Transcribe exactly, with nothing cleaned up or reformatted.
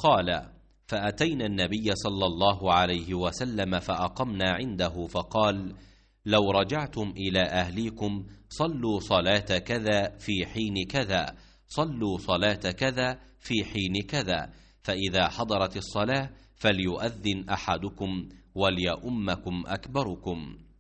قال: فأتينا النبي صلى الله عليه وسلم فأقمنا عنده، فقال: لو رجعتم إلى أهليكم صلوا صلاة كذا في حين كذا، صلوا صلاة كذا في حين كذا، فإذا حضرت الصلاة فليؤذن أحدكم وليؤمكم أكبركم.